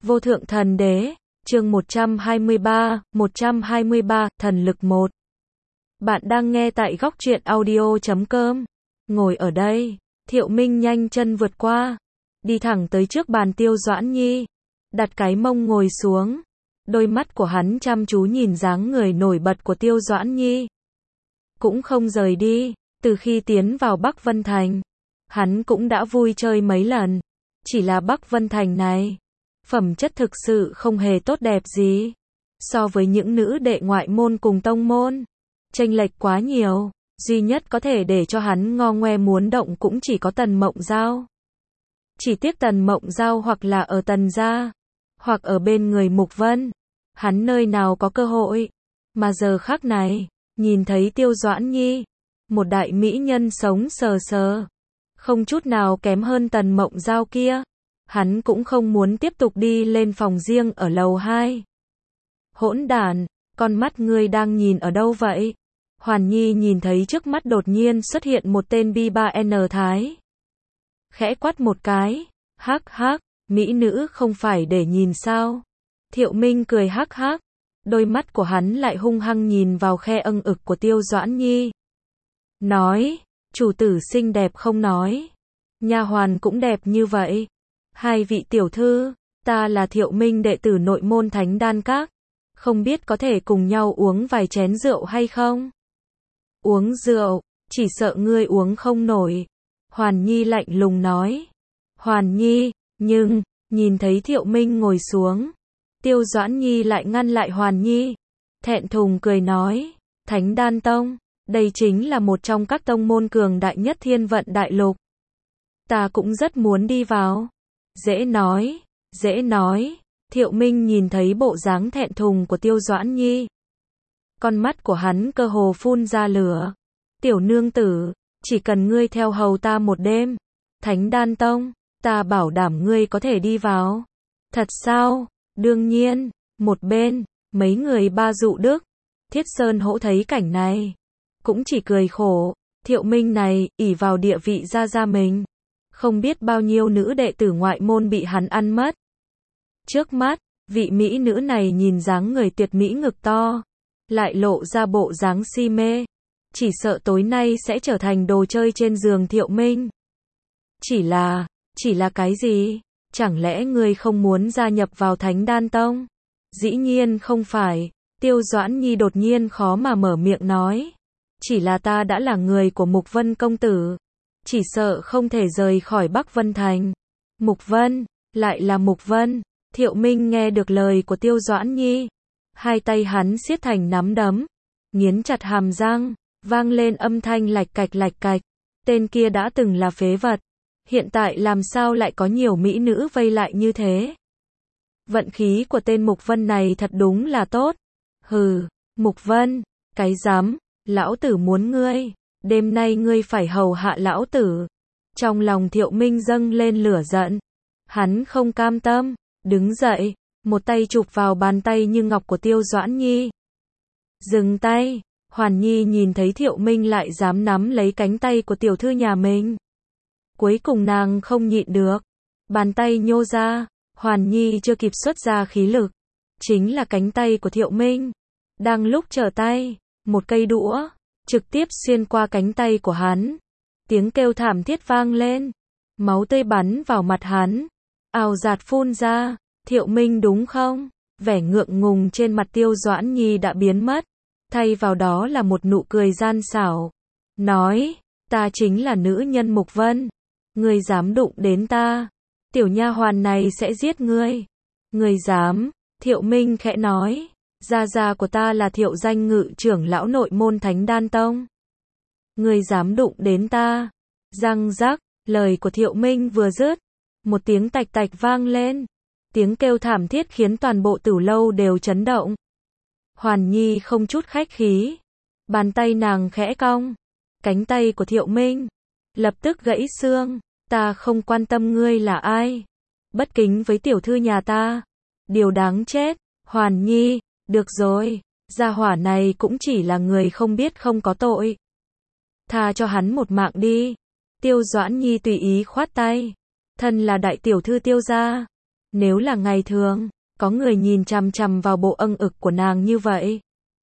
Vô thượng thần đế, chương 123, thần lực 1. Bạn đang nghe tại góc truyện audio.com. Ngồi ở đây, Thiệu Minh nhanh chân vượt qua, đi thẳng tới trước bàn Tiêu Doãn Nhi, đặt cái mông ngồi xuống. Đôi mắt của hắn chăm chú nhìn dáng người nổi bật của Tiêu Doãn Nhi, cũng không rời đi. Từ khi tiến vào Bắc Vân Thành, hắn cũng đã vui chơi mấy lần. Chỉ là Bắc Vân Thành này, phẩm chất thực sự không hề tốt đẹp gì. So với những nữ đệ ngoại môn cùng tông môn, chênh lệch quá nhiều. Duy nhất có thể để cho hắn ngo ngoe muốn động cũng chỉ có Tần Mộng Giao. Chỉ tiếc Tần Mộng Giao hoặc là ở Tần gia, hoặc ở bên người Mục Vân, hắn nơi nào có cơ hội. Mà giờ khắc này, nhìn thấy Tiêu Doãn Nhi, một đại mỹ nhân sống sờ sờ, không chút nào kém hơn Tần Mộng Giao kia, hắn cũng không muốn tiếp tục đi lên phòng riêng ở lầu 2. Hỗn đản, con mắt ngươi đang nhìn ở đâu vậy? Hoàn Nhi nhìn thấy trước mắt đột nhiên xuất hiện một tên B3N Thái, khẽ quát một cái, hắc hắc, mỹ nữ không phải để nhìn sao? Thiệu Minh cười hắc hắc, đôi mắt của hắn lại hung hăng nhìn vào khe âng ực của Tiêu Doãn Nhi. Nói, chủ tử xinh đẹp không nói, nha hoàn cũng đẹp như vậy. Hai vị tiểu thư, ta là Thiệu Minh đệ tử nội môn Thánh Đan Các, không biết có thể cùng nhau uống vài chén rượu hay không? Uống rượu, chỉ sợ ngươi uống không nổi. Hoàn Nhi lạnh lùng nói. Hoàn Nhi, nhưng, nhìn thấy Thiệu Minh ngồi xuống, Tiêu Doãn Nhi lại ngăn lại Hoàn Nhi, thẹn thùng cười nói, Thánh Đan Tông, đây chính là một trong các tông môn cường đại nhất Thiên Vận Đại Lục. Ta cũng rất muốn đi vào. Dễ nói, dễ nói. Thiệu Minh nhìn thấy bộ dáng thẹn thùng của Tiêu Doãn Nhi, con mắt của hắn cơ hồ phun ra lửa. Tiểu nương tử, chỉ cần ngươi theo hầu ta một đêm, Thánh Đan Tông, ta bảo đảm ngươi có thể đi vào. Thật sao? Đương nhiên. Một bên, mấy người Ba Dụ Đức, Thiết Sơn Hỗ thấy cảnh này, cũng chỉ cười khổ. Thiệu Minh này, ỷ vào địa vị gia mình, không biết bao nhiêu nữ đệ tử ngoại môn bị hắn ăn mất. Trước mắt, vị mỹ nữ này nhìn dáng người tuyệt mỹ ngực to, lại lộ ra bộ dáng si mê, chỉ sợ tối nay sẽ trở thành đồ chơi trên giường Thiệu Minh. Chỉ là cái gì? Chẳng lẽ ngươi không muốn gia nhập vào Thánh Đan Tông? Dĩ nhiên không phải. Tiêu Doãn Nhi đột nhiên khó mà mở miệng nói. Chỉ là ta đã là người của Mục Vân công tử, chỉ sợ không thể rời khỏi Bắc Vân Thành. Mục Vân, lại là Mục Vân. Thiệu Minh nghe được lời của Tiêu Doãn Nhi, hai tay hắn siết thành nắm đấm, nghiến chặt hàm răng, vang lên âm thanh lạch cạch. Tên kia đã từng là phế vật, hiện tại làm sao lại có nhiều mỹ nữ vây lại như thế? Vận khí của tên Mục Vân này thật đúng là tốt. Hừ, Mục Vân, cái dám, lão tử muốn ngươi, đêm nay ngươi phải hầu hạ lão tử. Trong lòng Thiệu Minh dâng lên lửa giận, hắn không cam tâm, đứng dậy, một tay chụp vào bàn tay như ngọc của Tiêu Doãn Nhi. Dừng tay. Hoàn Nhi nhìn thấy Thiệu Minh lại dám nắm lấy cánh tay của tiểu thư nhà mình, cuối cùng nàng không nhịn được, bàn tay nhô ra. Hoàn Nhi chưa kịp xuất ra khí lực, chính là cánh tay của Thiệu Minh, đang lúc trở tay, một cây đũa trực tiếp xuyên qua cánh tay của hắn. Tiếng kêu thảm thiết vang lên, máu tươi bắn vào mặt hắn, ào dạt phun ra. Thiệu Minh đúng không? Vẻ ngượng ngùng trên mặt Tiêu Doãn Nhi đã biến mất, thay vào đó là một nụ cười gian xảo. Nói, ta chính là nữ nhân Mục Vân, ngươi dám đụng đến ta, tiểu nha hoàn này sẽ giết ngươi. Ngươi dám? Thiệu Minh khẽ nói, gia của ta là Thiệu Danh Ngự trưởng lão nội môn Thánh Đan Tông. Ngươi dám đụng đến ta? Răng rắc, lời của Thiệu Minh vừa dứt, một tiếng tạch tạch vang lên. Tiếng kêu thảm thiết khiến toàn bộ tử lâu đều chấn động. Hoàn Nhi không chút khách khí, bàn tay nàng khẽ cong, cánh tay của Thiệu Minh lập tức gãy xương. Ta không quan tâm ngươi là ai, bất kính với tiểu thư nhà ta, điều đáng chết. Hoàn Nhi, được rồi, gia hỏa này cũng chỉ là người không biết không có tội, tha cho hắn một mạng đi. Tiêu Doãn Nhi tùy ý khoát tay, thân là đại tiểu thư Tiêu gia, Nếu là ngày thường, có người nhìn chằm chằm vào bộ âng ực của nàng như vậy,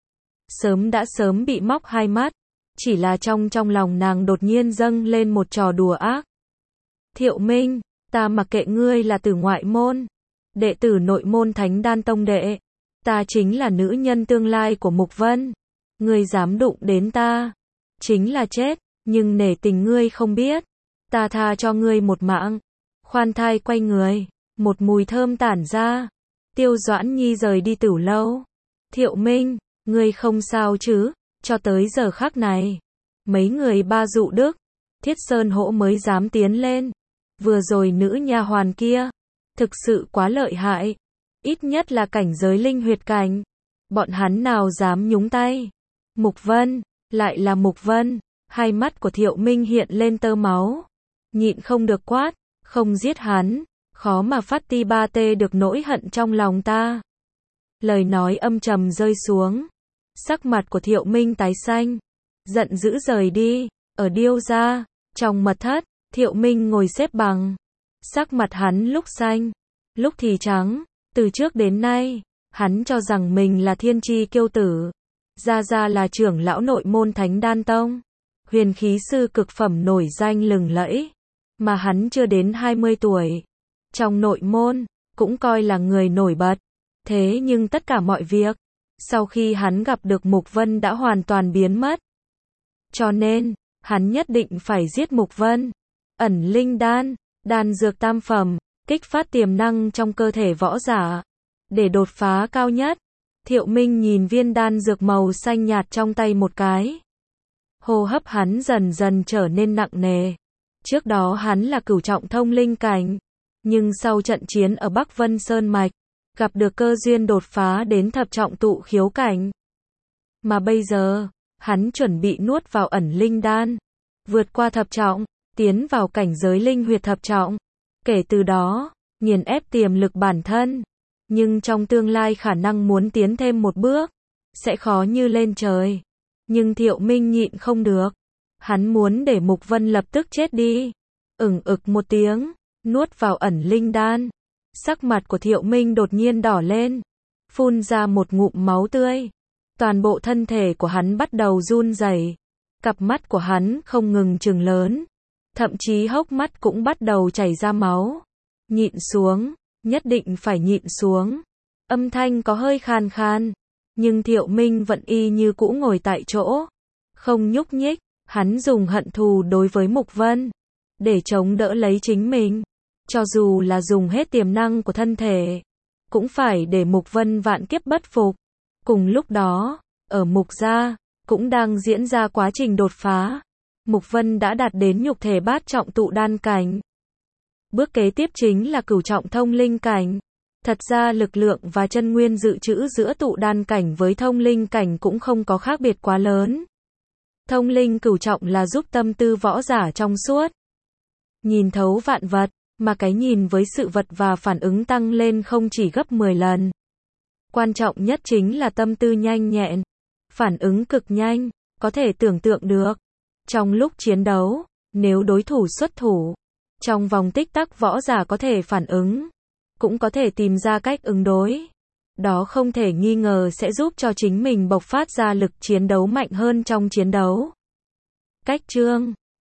sớm đã bị móc hai mắt. Chỉ là trong lòng nàng đột nhiên dâng lên một trò đùa ác. Thiệu Minh, ta mặc kệ ngươi là tử ngoại môn, đệ tử nội môn Thánh Đan Tông đệ. Ta chính là nữ nhân tương lai của Mục Vân. Ngươi dám đụng đến ta, chính là chết, nhưng nể tình ngươi không biết. Ta tha cho ngươi một mạng. Khoan thai quay người, một mùi thơm tản ra. Tiêu Doãn Nhi rời đi Tửu lâu. Thiệu Minh, ngươi không sao chứ? Cho tới giờ khắc này, mấy người Ba Dụ Đức, Thiết Sơn Hỗ mới dám tiến lên. Vừa rồi nữ nha hoàn kia, thực sự quá lợi hại. Ít nhất là cảnh giới linh huyệt cảnh. Bọn hắn nào dám nhúng tay. Mục Vân, lại là Mục Vân. Hai mắt của Thiệu Minh hiện lên tơ máu. Nhịn không được quát, không giết hắn, khó mà phát ti ba tê được nỗi hận trong lòng ta. Lời nói âm trầm rơi xuống. Sắc mặt của Thiệu Minh tái xanh, giận dữ rời đi. Ở Điêu gia, trong mật thất, Thiệu Minh ngồi xếp bằng. Sắc mặt hắn lúc xanh, lúc thì trắng. Từ trước đến nay, hắn cho rằng mình là thiên chi kiêu tử. Gia là trưởng lão nội môn Thánh Đan Tông, huyền khí sư cực phẩm nổi danh lừng lẫy. Mà hắn chưa đến 20 tuổi. Trong nội môn, cũng coi là người nổi bật. Thế nhưng tất cả mọi việc, sau khi hắn gặp được Mục Vân đã hoàn toàn biến mất. Cho nên, hắn nhất định phải giết Mục Vân. Ẩn linh đan, đan dược tam phẩm, kích phát tiềm năng trong cơ thể võ giả, để đột phá cao nhất. Thiệu Minh nhìn viên đan dược màu xanh nhạt trong tay một cái. Hô hấp hắn dần dần trở nên nặng nề. Trước đó hắn là cửu trọng thông linh cảnh, nhưng sau trận chiến ở Bắc Vân Sơn Mạch, gặp được cơ duyên đột phá đến thập trọng tụ khiếu cảnh. Mà bây giờ, hắn chuẩn bị nuốt vào ẩn linh đan, vượt qua thập trọng, tiến vào cảnh giới linh huyệt thập trọng. Kể từ đó, nghiền ép tiềm lực bản thân. Nhưng trong tương lai khả năng muốn tiến thêm một bước, sẽ khó như lên trời. Nhưng Thiệu Minh nhịn không được. Hắn muốn để Mục Vân lập tức chết đi. Ực một tiếng, nuốt vào ẩn linh đan. Sắc mặt của Thiệu Minh đột nhiên đỏ lên, phun ra một ngụm máu tươi. Toàn bộ thân thể của hắn bắt đầu run rẩy. Cặp mắt của hắn không ngừng trừng lớn, thậm chí hốc mắt cũng bắt đầu chảy ra máu. Nhịn xuống, nhất định phải nhịn xuống. Âm thanh có hơi khan khan, nhưng Thiệu Minh vẫn y như cũ ngồi tại chỗ, không nhúc nhích. Hắn dùng hận thù đối với Mục Vân, để chống đỡ lấy chính mình. Cho dù là dùng hết tiềm năng của thân thể, cũng phải để Mục Vân vạn kiếp bất phục. Cùng lúc đó, ở Mục gia, cũng đang diễn ra quá trình đột phá. Mục Vân đã đạt đến nhục thể bát trọng tụ đan cảnh. Bước kế tiếp chính là cửu trọng thông linh cảnh. Thật ra lực lượng và chân nguyên dự trữ giữa tụ đan cảnh với thông linh cảnh cũng không có khác biệt quá lớn. Thông linh cửu trọng là giúp tâm tư võ giả trong suốt, nhìn thấu vạn vật, mà cái nhìn với sự vật và phản ứng tăng lên không chỉ gấp 10 lần. Quan trọng nhất chính là tâm tư nhanh nhẹn, phản ứng cực nhanh, có thể tưởng tượng được. Trong lúc chiến đấu, nếu đối thủ xuất thủ, trong vòng tích tắc võ giả có thể phản ứng, cũng có thể tìm ra cách ứng đối. Đó không thể nghi ngờ sẽ giúp cho chính mình bộc phát ra lực chiến đấu mạnh hơn trong chiến đấu. Cách chương